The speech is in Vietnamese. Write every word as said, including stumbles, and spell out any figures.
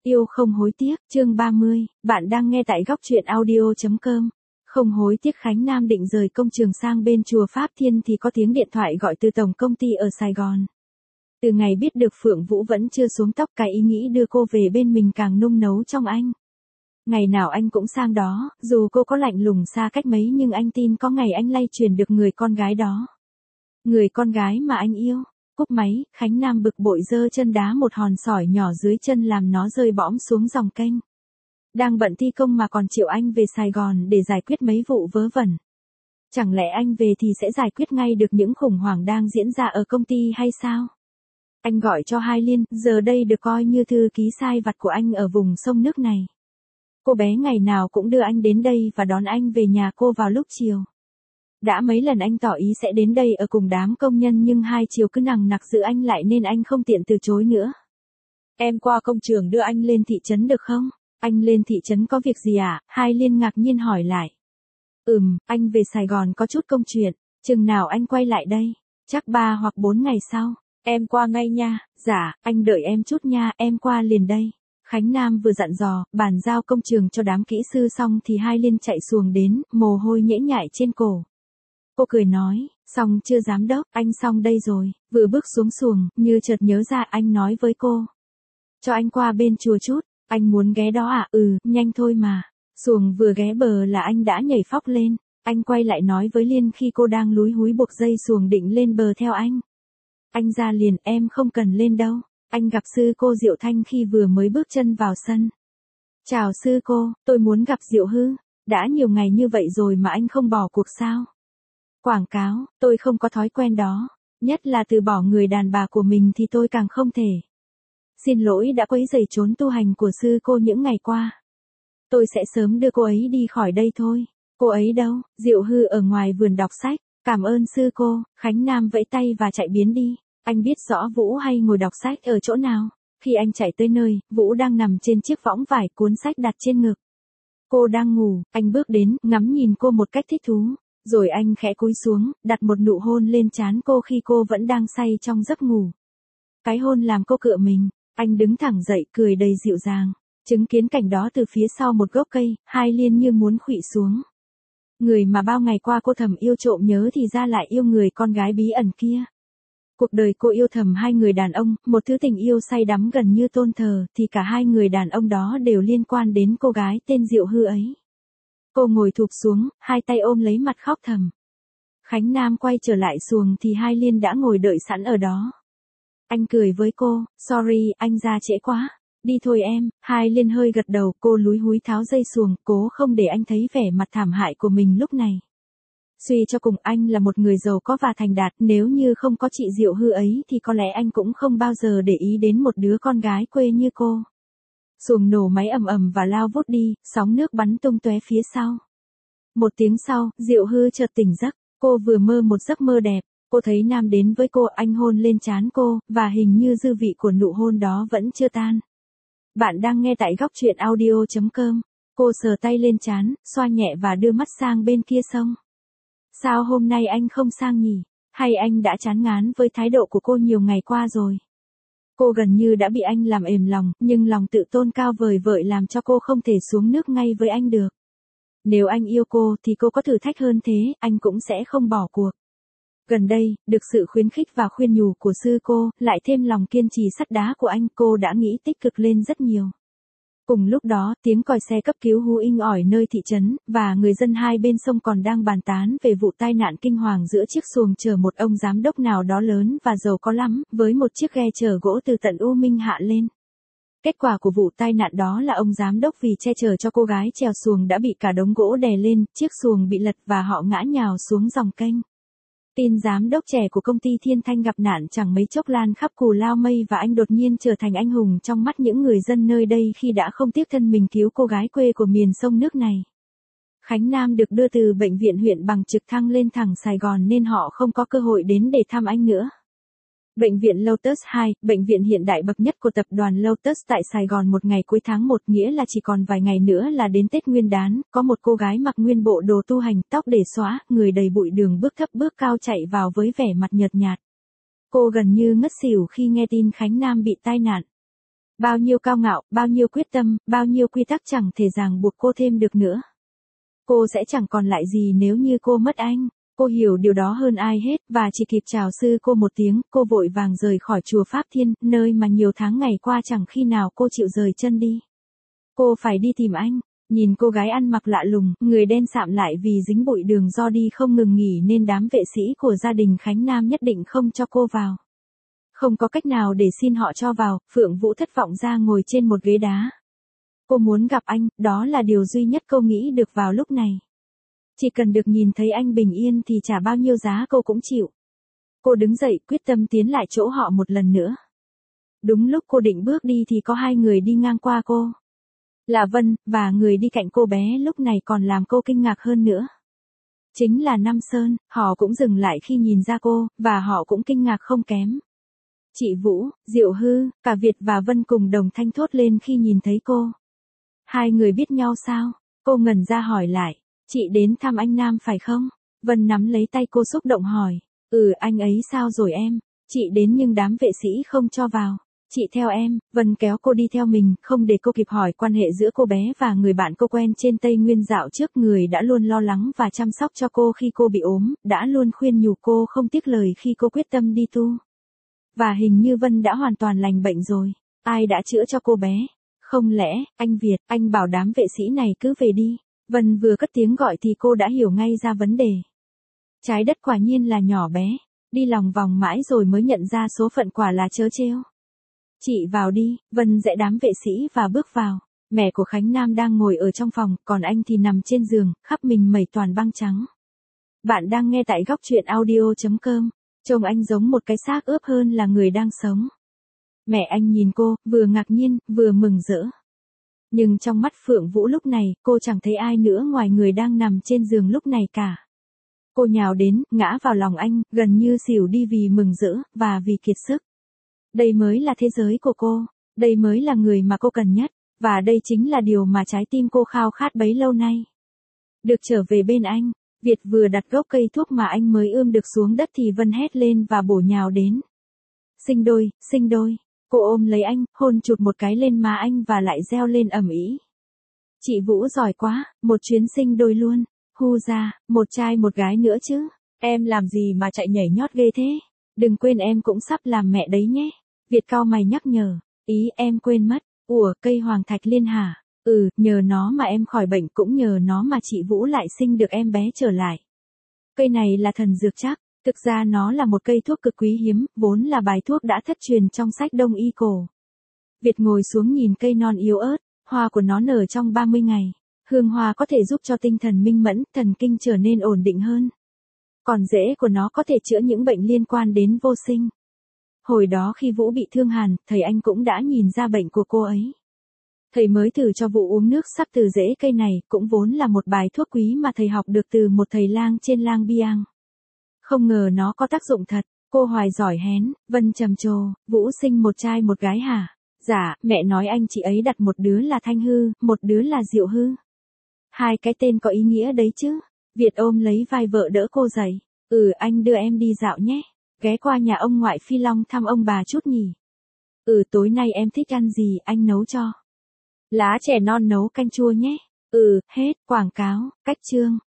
Yêu không hối tiếc, chương ba mươi, bạn đang nghe tại góc truyện audio chấm com. Không hối tiếc. Khánh Nam định rời công trường sang bên chùa Pháp Thiên thì có tiếng điện thoại gọi từ tổng công ty ở Sài Gòn. Từ ngày biết được Phượng Vũ vẫn chưa xuống tóc, cái ý nghĩ đưa cô về bên mình càng nung nấu trong anh. Ngày nào anh cũng sang đó, dù cô có lạnh lùng xa cách mấy nhưng anh tin có ngày anh lay truyền được người con gái đó. Người con gái mà anh yêu. Cúp máy, Khánh Nam bực bội giơ chân đá một hòn sỏi nhỏ dưới chân làm nó rơi bõm xuống dòng kênh. Đang bận thi công mà còn chịu anh về Sài Gòn để giải quyết mấy vụ vớ vẩn. Chẳng lẽ anh về thì sẽ giải quyết ngay được những khủng hoảng đang diễn ra ở công ty hay sao? Anh gọi cho Hai Liên, giờ đây được coi như thư ký sai vặt của anh ở vùng sông nước này. Cô bé ngày nào cũng đưa anh đến đây và đón anh về nhà cô vào lúc chiều. Đã mấy lần anh tỏ ý sẽ đến đây ở cùng đám công nhân nhưng hai chiều cứ nằng nặc giữ anh lại nên anh không tiện từ chối nữa. Em qua công trường đưa anh lên thị trấn được không? Anh lên thị trấn có việc gì à? Hai Liên ngạc nhiên hỏi lại. Ừm, anh về Sài Gòn có chút công chuyện, chừng nào anh quay lại đây? Chắc ba hoặc bốn ngày sau. Em qua ngay nha. Dạ, anh đợi em chút nha, em qua liền đây. Khánh Nam vừa dặn dò, bàn giao công trường cho đám kỹ sư xong thì Hai Liên chạy xuồng đến, mồ hôi nhễ nhại trên cổ. Cô cười nói, xong chưa giám đốc, anh xong đây rồi. Vừa bước xuống xuồng, như chợt nhớ ra anh nói với cô. Cho anh qua bên chùa chút, anh muốn ghé đó à? Ừ, nhanh thôi mà. Xuồng vừa ghé bờ là anh đã nhảy phóc lên. Anh quay lại nói với Liên khi cô đang lúi húi buộc dây xuồng định lên bờ theo anh. Anh ra liền, em không cần lên đâu. Anh gặp sư cô Diệu Thanh khi vừa mới bước chân vào sân. Chào sư cô, tôi muốn gặp Diệu Hư. Đã nhiều ngày như vậy rồi mà anh không bỏ cuộc sao? Quảng cáo, tôi không có thói quen đó. Nhất là từ bỏ người đàn bà của mình thì tôi càng không thể. Xin lỗi đã quấy rầy trốn tu hành của sư cô những ngày qua. Tôi sẽ sớm đưa cô ấy đi khỏi đây thôi. Cô ấy đâu? Diệu Hư ở ngoài vườn đọc sách. Cảm ơn sư cô. Khánh Nam vẫy tay và chạy biến đi. Anh biết rõ Vũ hay ngồi đọc sách ở chỗ nào. Khi anh chạy tới nơi, Vũ đang nằm trên chiếc võng vải, cuốn sách đặt trên ngực. Cô đang ngủ, anh bước đến, ngắm nhìn cô một cách thích thú. Rồi anh khẽ cúi xuống, đặt một nụ hôn lên trán cô khi cô vẫn đang say trong giấc ngủ. Cái hôn làm cô cựa mình, anh đứng thẳng dậy cười đầy dịu dàng. Chứng kiến cảnh đó từ phía sau một gốc cây, Hai Liên như muốn khuỵu xuống. Người mà bao ngày qua cô thầm yêu trộm nhớ thì ra lại yêu người con gái bí ẩn kia. Cuộc đời cô yêu thầm hai người đàn ông, một thứ tình yêu say đắm gần như tôn thờ, thì cả hai người đàn ông đó đều liên quan đến cô gái tên Diệu Hư ấy. Cô ngồi thụp xuống, hai tay ôm lấy mặt khóc thầm. Khánh Nam quay trở lại xuồng thì Hai Liên đã ngồi đợi sẵn ở đó. Anh cười với cô, sorry, anh ra trễ quá. Đi thôi em. Hai Liên hơi gật đầu, cô lúi húi tháo dây xuồng, cố không để anh thấy vẻ mặt thảm hại của mình lúc này. Suy cho cùng anh là một người giàu có và thành đạt, nếu như không có chị Diệu Hư ấy thì có lẽ anh cũng không bao giờ để ý đến một đứa con gái quê như cô. Xuồng nổ máy ầm ầm và lao vút đi, sóng nước bắn tung tóe phía sau. Một tiếng sau, Diệu Hư chợt tỉnh giấc, cô vừa mơ một giấc mơ đẹp, cô thấy Nam đến với cô, anh hôn lên trán cô, và hình như dư vị của nụ hôn đó vẫn chưa tan. Bạn đang nghe tại góc truyện audio chấm com. Cô sờ tay lên trán, xoa nhẹ và đưa mắt sang bên kia sông. Sao hôm nay anh không sang nhỉ? Hay anh đã chán ngán với thái độ của cô nhiều ngày qua rồi? Cô gần như đã bị anh làm ềm lòng, nhưng lòng tự tôn cao vời vợi làm cho cô không thể xuống nước ngay với anh được. Nếu anh yêu cô thì cô có thử thách hơn thế, anh cũng sẽ không bỏ cuộc. Gần đây, được sự khuyến khích và khuyên nhủ của sư cô, lại thêm lòng kiên trì sắt đá của anh, cô đã nghĩ tích cực lên rất nhiều. Cùng lúc đó, tiếng còi xe cấp cứu hú inh ỏi nơi thị trấn, và người dân hai bên sông còn đang bàn tán về vụ tai nạn kinh hoàng giữa chiếc xuồng chở một ông giám đốc nào đó lớn và giàu có lắm, với một chiếc ghe chở gỗ từ tận U Minh hạ lên. Kết quả của vụ tai nạn đó là ông giám đốc vì che chở cho cô gái chèo xuồng đã bị cả đống gỗ đè lên, chiếc xuồng bị lật và họ ngã nhào xuống dòng kênh. Tin giám đốc trẻ của công ty Thiên Thanh gặp nạn chẳng mấy chốc lan khắp Cù Lao Mây và anh đột nhiên trở thành anh hùng trong mắt những người dân nơi đây khi đã không tiếc thân mình cứu cô gái quê của miền sông nước này. Khánh Nam được đưa từ bệnh viện huyện bằng trực thăng lên thẳng Sài Gòn nên họ không có cơ hội đến để thăm anh nữa. Bệnh viện Lotus hai, bệnh viện hiện đại bậc nhất của tập đoàn Lotus tại Sài Gòn một ngày cuối tháng một, nghĩa là chỉ còn vài ngày nữa là đến Tết Nguyên đán, có một cô gái mặc nguyên bộ đồ tu hành, tóc để xóa, người đầy bụi đường bước thấp bước cao chạy vào với vẻ mặt nhợt nhạt. Cô gần như ngất xỉu khi nghe tin Khánh Nam bị tai nạn. Bao nhiêu cao ngạo, bao nhiêu quyết tâm, bao nhiêu quy tắc chẳng thể ràng buộc cô thêm được nữa. Cô sẽ chẳng còn lại gì nếu như cô mất anh. Cô hiểu điều đó hơn ai hết, và chỉ kịp chào sư cô một tiếng, cô vội vàng rời khỏi chùa Pháp Thiên, nơi mà nhiều tháng ngày qua chẳng khi nào cô chịu rời chân đi. Cô phải đi tìm anh. Nhìn cô gái ăn mặc lạ lùng, người đen sạm lại vì dính bụi đường do đi không ngừng nghỉ nên đám vệ sĩ của gia đình Khánh Nam nhất định không cho cô vào. Không có cách nào để xin họ cho vào, Phượng Vũ thất vọng ra ngồi trên một ghế đá. Cô muốn gặp anh, đó là điều duy nhất cô nghĩ được vào lúc này. Chỉ cần được nhìn thấy anh bình yên thì trả bao nhiêu giá cô cũng chịu. Cô đứng dậy quyết tâm tiến lại chỗ họ một lần nữa. Đúng lúc cô định bước đi thì có hai người đi ngang qua cô. Là Vân, và người đi cạnh cô bé lúc này còn làm cô kinh ngạc hơn nữa. Chính là Nam Sơn, họ cũng dừng lại khi nhìn ra cô, và họ cũng kinh ngạc không kém. Chị Vũ, Diệu Hư, cả Việt và Vân cùng đồng thanh thốt lên khi nhìn thấy cô. Hai người biết nhau sao? Cô ngẩn ra hỏi lại. Chị đến thăm anh Nam phải không? Vân nắm lấy tay cô xúc động hỏi. Ừ, anh ấy sao rồi em? Chị đến nhưng đám vệ sĩ không cho vào. Chị theo em. Vân kéo cô đi theo mình, không để cô kịp hỏi quan hệ giữa cô bé và người bạn cô quen trên Tây Nguyên dạo trước, người đã luôn lo lắng và chăm sóc cho cô khi cô bị ốm, đã luôn khuyên nhủ cô không tiếc lời khi cô quyết tâm đi tu. Và hình như Vân đã hoàn toàn lành bệnh rồi. Ai đã chữa cho cô bé? Không lẽ, anh Việt, anh bảo đám vệ sĩ này cứ về đi. Vân vừa cất tiếng gọi thì cô đã hiểu ngay ra vấn đề. Trái đất quả nhiên là nhỏ bé, đi lòng vòng mãi rồi mới nhận ra số phận quả là trớ trêu. Chị vào đi. Vân dạy đám vệ sĩ và bước vào. Mẹ của Khánh Nam đang ngồi ở trong phòng, còn anh thì nằm trên giường, khắp mình mẩy toàn băng trắng. Bạn đang nghe tại góc truyện audio chấm com. Trông anh giống một cái xác ướp hơn là người đang sống. Mẹ anh nhìn cô, vừa ngạc nhiên, vừa mừng rỡ. Nhưng trong mắt Phượng Vũ lúc này, cô chẳng thấy ai nữa ngoài người đang nằm trên giường lúc này cả. Cô nhào đến, ngã vào lòng anh, gần như xỉu đi vì mừng rỡ, và vì kiệt sức. Đây mới là thế giới của cô, đây mới là người mà cô cần nhất, và đây chính là điều mà trái tim cô khao khát bấy lâu nay. Được trở về bên anh. Việt vừa đặt gốc cây thuốc mà anh mới ươm được xuống đất thì Vân hét lên và bổ nhào đến. Sinh đôi, sinh đôi. Cô ôm lấy anh, hôn chụt một cái lên má anh và lại reo lên ầm ĩ. Chị Vũ giỏi quá, một chuyến sinh đôi luôn. Hu ra, một trai một gái nữa chứ. Em làm gì mà chạy nhảy nhót ghê thế? Đừng quên em cũng sắp làm mẹ đấy nhé. Việt cau mày nhắc nhở. Ý em quên mất. Ủa, cây hoàng thạch liên hả? Ừ, nhờ nó mà em khỏi bệnh, cũng nhờ nó mà chị Vũ lại sinh được em bé trở lại. Cây này là thần dược chắc. Thực ra nó là một cây thuốc cực quý hiếm, vốn là bài thuốc đã thất truyền trong sách Đông y cổ. Việt ngồi xuống nhìn cây non yếu ớt, hoa của nó nở trong ba mươi ngày. Hương hoa có thể giúp cho tinh thần minh mẫn, thần kinh trở nên ổn định hơn. Còn rễ của nó có thể chữa những bệnh liên quan đến vô sinh. Hồi đó khi Vũ bị thương hàn, thầy anh cũng đã nhìn ra bệnh của cô ấy. Thầy mới thử cho Vũ uống nước sắc từ rễ cây này, cũng vốn là một bài thuốc quý mà thầy học được từ một thầy lang trên Lang Biang. Không ngờ nó có tác dụng thật. Cô hoài giỏi hén. Vân trầm trồ. Vũ sinh một trai một gái hả? Dạ, mẹ nói anh chị ấy đặt một đứa là Thanh Hư, một đứa là Diệu Hư. Hai cái tên có ý nghĩa đấy chứ. Việt ôm lấy vai vợ đỡ cô dậy. Ừ, anh đưa em đi dạo nhé. Ghé qua nhà ông ngoại Phi Long thăm ông bà chút nhỉ. Ừ, tối nay em thích ăn gì anh nấu cho. Lá chè non nấu canh chua nhé. Ừ, hết. Quảng cáo, cách chương.